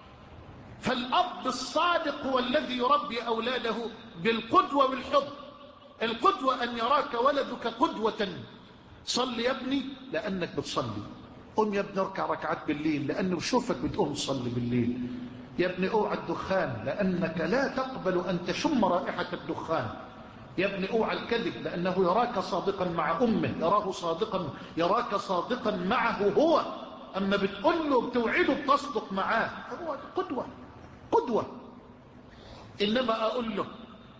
فالأب الصادق هو الذي يربي أولاده بالقدوة والحب. القدوة أن يراك ولدك قدوة. صل يا ابني لأنك بتصلي، قم يا ابني اركع ركعات بالليل لأنه بشوفك بتقوم تصلي بالليل. يا ابني اوعى الدخان لأنك لا تقبل أن تشم رائحة الدخان. يا ابني اوعى الكذب لأنه يراك صادقا مع أمه، يراه صادقا، يراك صادقا معه هو. أما بتقول له بتوعده بتصدق معاه، هو قدوة قدوة. إنما أقول له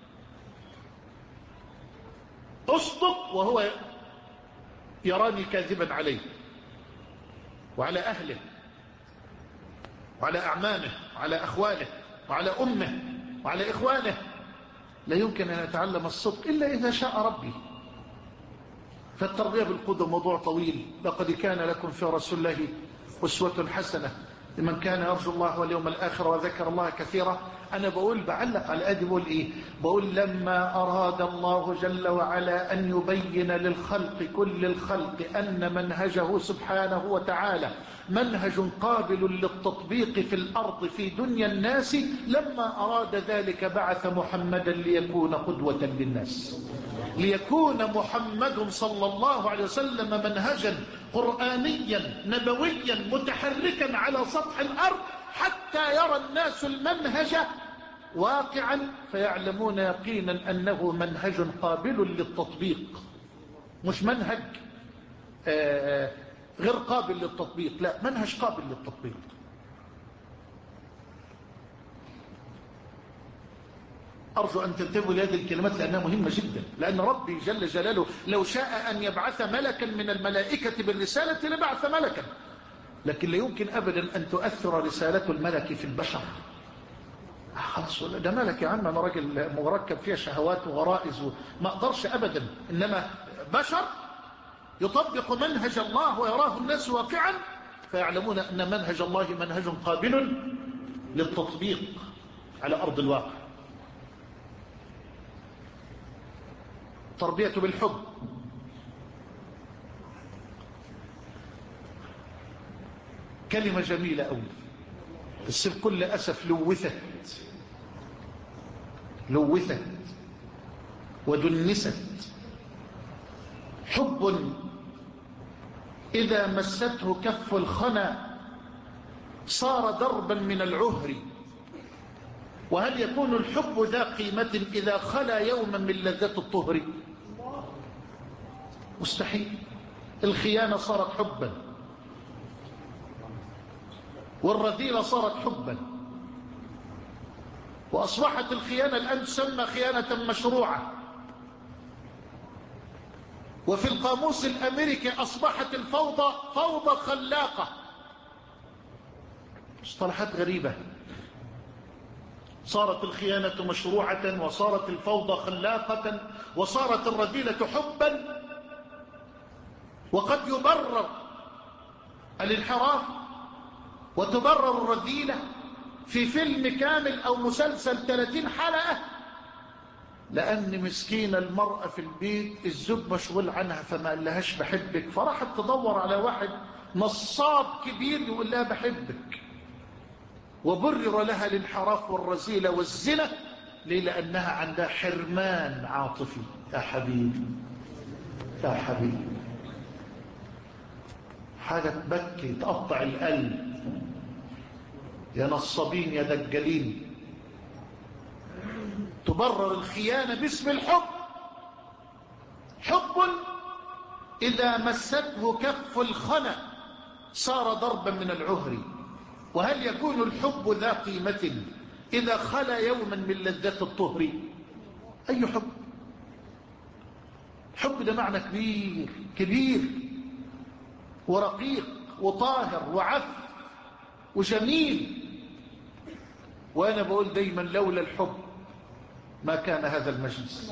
أصدق وهو يراني كاذبا عليه وعلى أهله وعلى أعمامه وعلى أخوانه وعلى أمه وعلى إخوانه، لا يمكن أن يتعلم الصدق إلا إذا شاء ربي. فالتربية بالقدوة موضوع طويل. لقد كان لكم في رسول الله أسوة حسنة لمن كان يرجو الله واليوم الآخر وذكر الله كثيرا. أنا بقول بعلق على الآية، بقول إيه؟ بقول لما أراد الله جل وعلا أن يبين للخلق كل الخلق أن منهجه سبحانه وتعالى منهج قابل للتطبيق في الأرض في دنيا الناس، لما أراد ذلك بعث محمدا ليكون قدوة للناس، ليكون محمد صلى الله عليه وسلم منهجا قرآنيا نبويا متحركا على سطح الأرض، حتى يرى الناس المنهج واقعا فيعلمون يقينا أنه منهج قابل للتطبيق، مش منهج آه غير قابل للتطبيق، لا منهج قابل للتطبيق. أرجو أن تنتبهوا لهذه الكلمات لأنها مهمة جدا، لأن ربي جل جلاله لو شاء أن يبعث ملكا من الملائكة بالرسالة لبعث ملكا، لكن لا يمكن أبدا أن تؤثر رسالة الملك في البشر. خلاص ده ملك يا عم، أنا راجل مركب فيها شهوات وغرائز ما أقدرش أبدا، إنما بشر يطبق منهج الله ويراه الناس واقعا فيعلمون أن منهج الله منهج قابل للتطبيق على أرض الواقع. تربية بالحب. كلمة جميلة أوي، بس بكل أسف لوثت لوثت ودنست. حب إذا مسته كف الخنا صار دربا من العهر. وهل يكون الحب ذا قيمة إذا خلا يوما من لذة الطهر؟ مستحيل. الخيانة صارت حبا، والرذيلة صارت حبا، وأصبحت الخيانة الآن تسمى خيانة مشروعة. وفي القاموس الأمريكي أصبحت الفوضى فوضى خلاقة. مصطلحات غريبة. صارت الخيانة مشروعة، وصارت الفوضى خلاقة، وصارت الرذيلة حبا. وقد يبرر الانحراف وتبرر الرذيلة في فيلم كامل أو مسلسل ثلاثين حلقة، لأن مسكين المرأة في البيت الزوج مشغول عنها فما قال لهاش بحبك، فراحت تدور على واحد نصاب كبير يقول لها بحبك، وبرر لها الانحراف والرذيلة والزنا. ليه؟ لأنها عندها حرمان عاطفي. يا حبيبي يا حبيبي، حاجة تبكي تقطع القلب. يا نصابين يا دجالين. تبرر الخيانة باسم الحب. حب إذا مسته كف الخنا صار ضربا من العهر. وهل يكون الحب ذا قيمة إذا خلا يوما من لذة الطهر؟ أي حب؟ حب ده معنى كبير كبير ورقيق وطاهر وعف وجميل. وأنا بقول دايما لولا الحب ما كان هذا المجلس.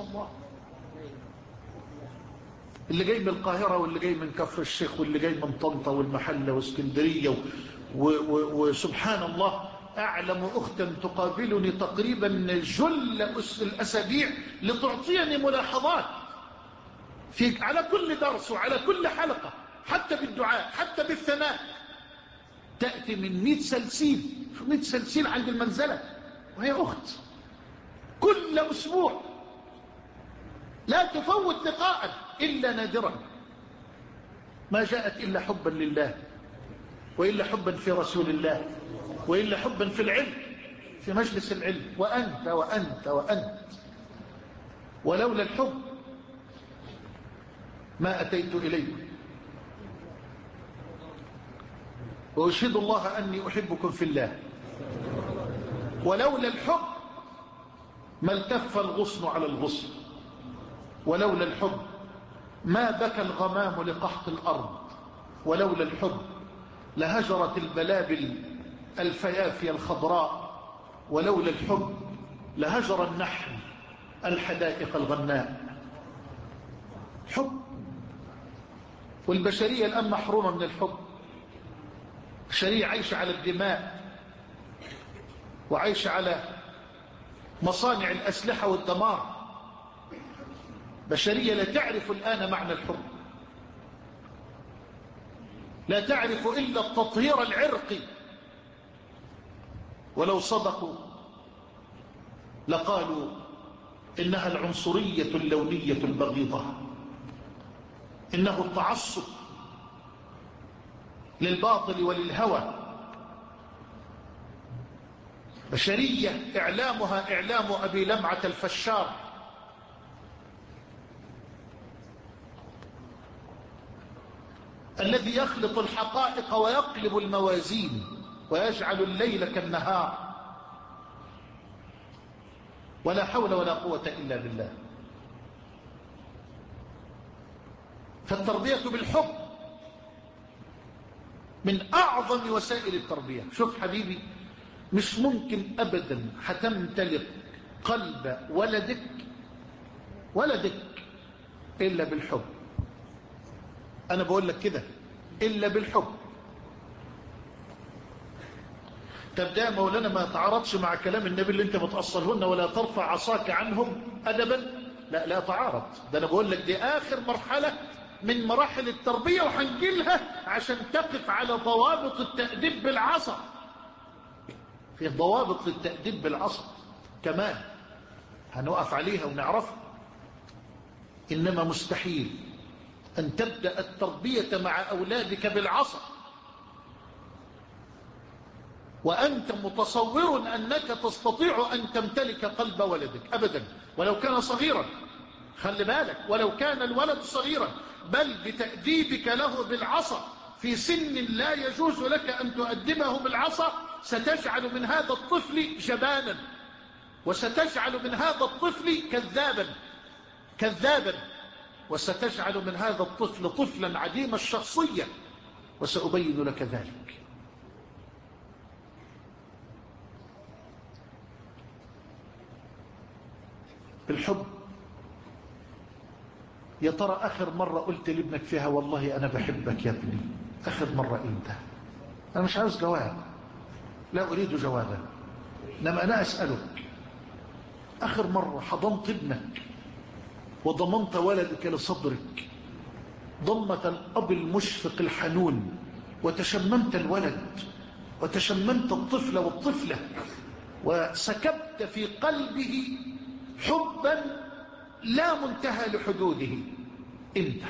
اللي جاي من القاهرة واللي جاي من كفر الشيخ واللي جاي من طنطا والمحلة واسكندرية وسبحان الله، أعلم أختا تقابلني تقريبا جل الأسابيع لتعطيني ملاحظات في على كل درس وعلى كل حلقة، حتى بالدعاء حتى بالثناء. تأتي من مئة سلسيل مئة سلسيل عند المنزلة، وهي أخت كل أسبوع لا تفوت لقاء إلا نادرا. ما جاءت إلا حبا لله، وإلا حبا في رسول الله، وإلا حبا في العلم في مجلس العلم. وأنت وأنت وأنت. ولولا الحب ما أتيت إليكم. وأشهد الله أني أحبكم في الله. ولولا الحب ما التف الغصن على الغصن. ولولا الحب ما بكى الغمام لقحط الأرض. ولولا الحب لهجرت البلابل الفيافي الخضراء. ولولا الحب لهجر النحل الحدائق الغناء. حب. والبشرية الآن محرومة من الحب. بشرية عايشة على الدماء، وعايشة على مصانع الأسلحة والدمار. بشرية لا تعرف الآن معنى الحب، لا تعرف إلا التطهير العرقي. ولو صدقوا لقالوا إنها العنصرية اللونية البغيضة، إنه التعصب للباطل وللهوى. بشرية إعلامها إعلام أبي لمعة الفشار، الذي يخلط الحقائق ويقلب الموازين ويجعل الليل كالنهار. ولا حول ولا قوة إلا بالله. فالتربية بالحب من أعظم وسائل التربية. شوف حبيبي، مش ممكن أبدا هتمتلك قلب ولدك ولدك إلا بالحب. أنا بقول لك كده، إلا بالحب. طب ده مولانا ما يتعارضش مع كلام النبي اللي انت بتأصلهن ولا ترفع عصاك عنهم أدبا؟ لا لا تعارض. ده أنا بقول لك دي آخر مرحلة من مراحل التربية، وهنجيلها عشان تقف على ضوابط التأديب بالعصا. في ضوابط للتأديب بالعصا كمان هنوقف عليها ونعرفها. إنما مستحيل أن تبدأ التربية مع أولادك بالعصا وأنت متصور أنك تستطيع أن تمتلك قلب ولدك أبدا، ولو كان صغيرا. خلي بالك، ولو كان الولد صغيرا، بل بتأديبك له بالعصا في سن لا يجوز لك أن تؤدبه بالعصا ستجعل من هذا الطفل جبانا، وستجعل من هذا الطفل كذابا كذابا وستجعل من هذا الطفل طفلا عديم الشخصية، وسأبين لك ذلك. بالحب. يا ترى آخر مرة قلت لابنك فيها والله أنا بحبك يا ابني آخر مرة إمتى؟ أنا مش عاوز جواب، لا أريد جوابا، إنما أنا أسألك آخر مرة حضنت ابنك وضمنت ولدك لصدرك ضمة الأب المشفق الحنون، وتشممت الولد وتشممت الطفل والطفلة وسكبت في قلبه حبا لا منتهى لحدوده؟ امتى؟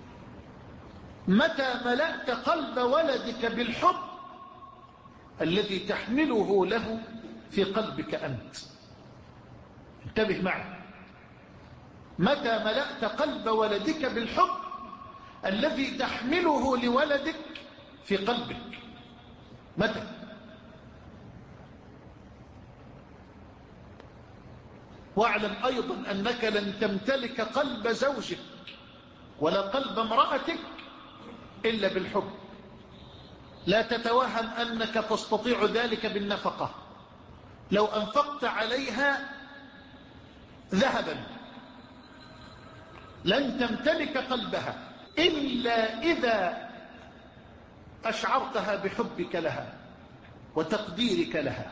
متى ملأت قلب ولدك بالحب الذي تحمله له في قلبك أنت؟ انتبه معي. متى ملأت قلب ولدك بالحب الذي تحمله لولدك في قلبك؟ متى؟ واعلم أيضا أنك لن تمتلك قلب زوجك ولا قلب امرأتك إلا بالحب. لا تتوهم أنك تستطيع ذلك بالنفقة. لو أنفقت عليها ذهبا لن تمتلك قلبها إلا إذا أشعرتها بحبك لها وتقديرك لها.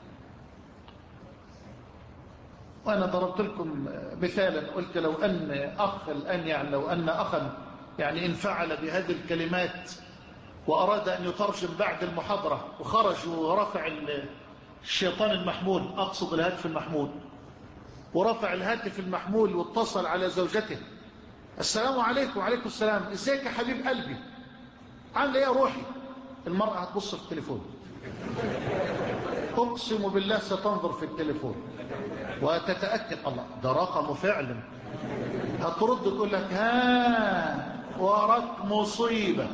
وأنا ضربت لكم مثالا، قلت لو أن أخ الآن يعني لو أن أخا يعني انفعل بهذه الكلمات وأراد أن يترجم بعد المحاضرة وخرج ورفع الشيطان المحمول، أقصد الهاتف المحمول، ورفع الهاتف المحمول واتصل على زوجته: السلام عليكم. وعليكم السلام، ازيك يا حبيب قلبي، عامل ايه يا روحي؟ المرأة هتبص في التليفون، اقسم بالله ستنظر في التليفون وتتأكد الله ده رقمه فعلا. هترد تقول لك: ها وراك مصيبة،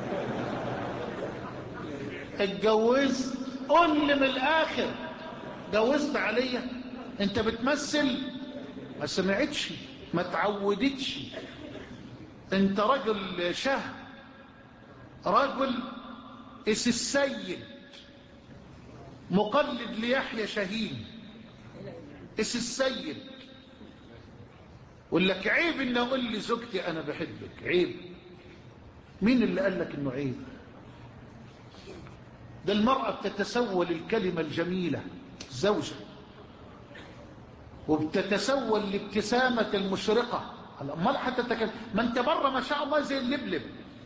اتجوزت؟ قول لي من الاخر، جوزت عليا؟ انت بتمثل؟ ما سمعتش، ما تعودتش. انت رجل شهم، رجل اس السيد مقلد ليحيى شاهين، اس السيد. قل لك عيب ان اقول لزوجتي انا بحبك، عيب؟ مين اللي قال لك انه عيب؟ ده المرأة بتتسول الكلمة الجميلة زوجة، وبتتسول الابتسامة المشرقة. امال حتى تكلم، ما انت بره ما شاء الله زي اللبلب.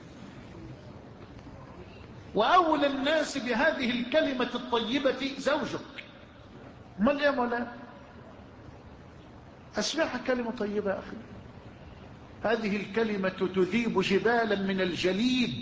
واول الناس بهذه الكلمة الطيبة زوجك. امال ايه يا مولانا؟ اسمعها كلمة طيبة يا اخي. هذه الكلمة تذيب جبالا من الجليد،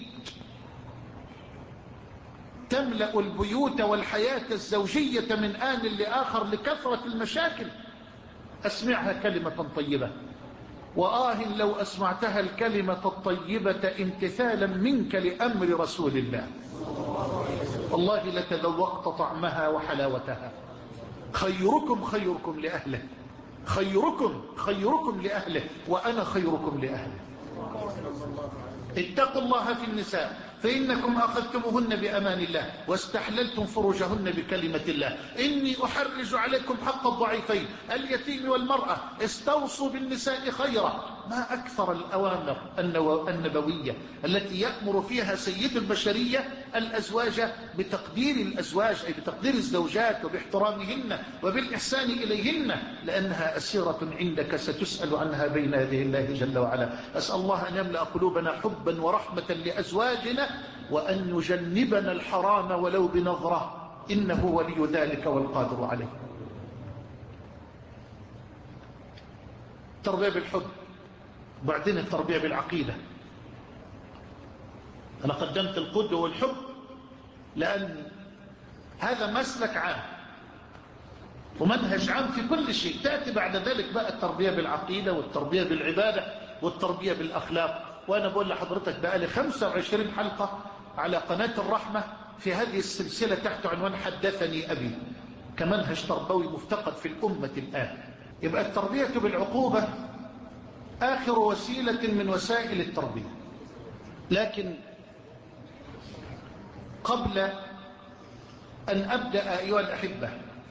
تملأ البيوت والحياة الزوجية من آن لآخر لكثرة المشاكل. أسمعها كلمة طيبة. وآه لو أسمعتها الكلمة الطيبة امتثالا منك لأمر رسول الله، والله لتذوقت طعمها وحلاوتها. خيركم خيركم لأهله، خيركم خيركم لأهله، وأنا خيركم لأهله. اتقوا الله في النساء فإنكم أخذتموهن بأمان الله واستحللتم فروجهن بكلمة الله. إني أحرج عليكم حق الضعيفين اليتيم والمرأة، استوصوا بالنساء خيرا. ما أكثر الأوامر النبوية التي يأمر فيها سيد البشرية الأزواج بتقدير الأزواج، أي بتقدير الزوجات وباحترامهن وبالإحسان إليهن، لأنها أسيرة عندك ستسأل عنها بين يدي الله جل وعلا. أسأل الله أن يملأ قلوبنا حبا ورحمة لأزواجنا، وأن يجنبنا الحرام ولو بنظرة، إنه ولي ذلك والقادر عليه. التربية بالحب، وبعدين التربية بالعقيدة. أنا قدمت القدوة والحب لأن هذا مسلك عام ومنهج عام في كل شيء. تأتي بعد ذلك بقى التربية بالعقيدة والتربية بالعبادة والتربية بالأخلاق. وأنا بقول لحضرتك بقى لي خمسة وعشرين حلقة على قناة الرحمة في هذه السلسلة تحت عنوان حدثني أبي، كمنهج تربوي مفتقد في الأمة الآن. يبقى التربية بالعقوبة آخر وسيلة من وسائل التربية. لكن قبل أن أبدأ أيها الأحبة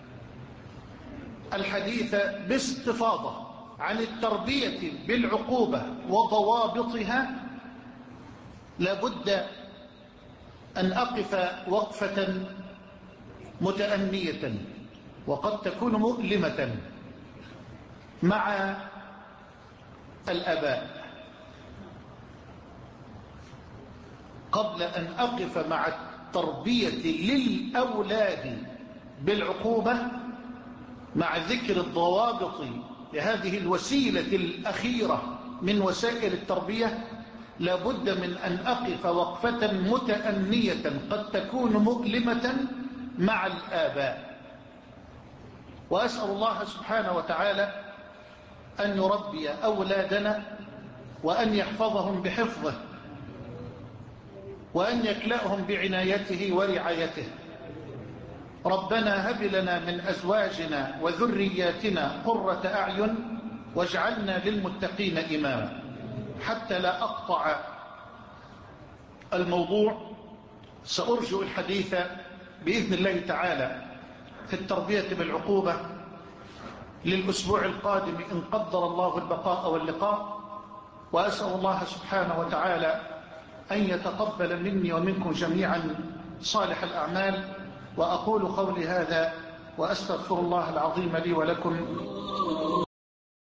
الحديث باستفاضة عن التربية بالعقوبة وضوابطها، لابد أن أقف وقفة متأنية وقد تكون مؤلمة مع الآباء. قبل أن أقف مع التربية للأولاد بالعقوبة مع ذكر الضوابط لهذه الوسيلة الأخيرة من وسائل التربية، لابد من أن أقف وقفة متأنية قد تكون مؤلمة مع الآباء. وأسأل الله سبحانه وتعالى أن يربي أولادنا وأن يحفظهم بحفظه وأن يكلأهم بعنايته ورعايته. ربنا هب لنا من أزواجنا وذرياتنا قرة أعين واجعلنا للمتقين إماما. حتى لا أقطع الموضوع، سأرجو الحديث بإذن الله تعالى في التربية بالعقوبة للأسبوع القادم إن قدر الله البقاء واللقاء. وأسأل الله سبحانه وتعالى أن يتقبل مني ومنكم جميعا صالح الأعمال. وأقول قولي هذا وأستغفر الله العظيم لي ولكم.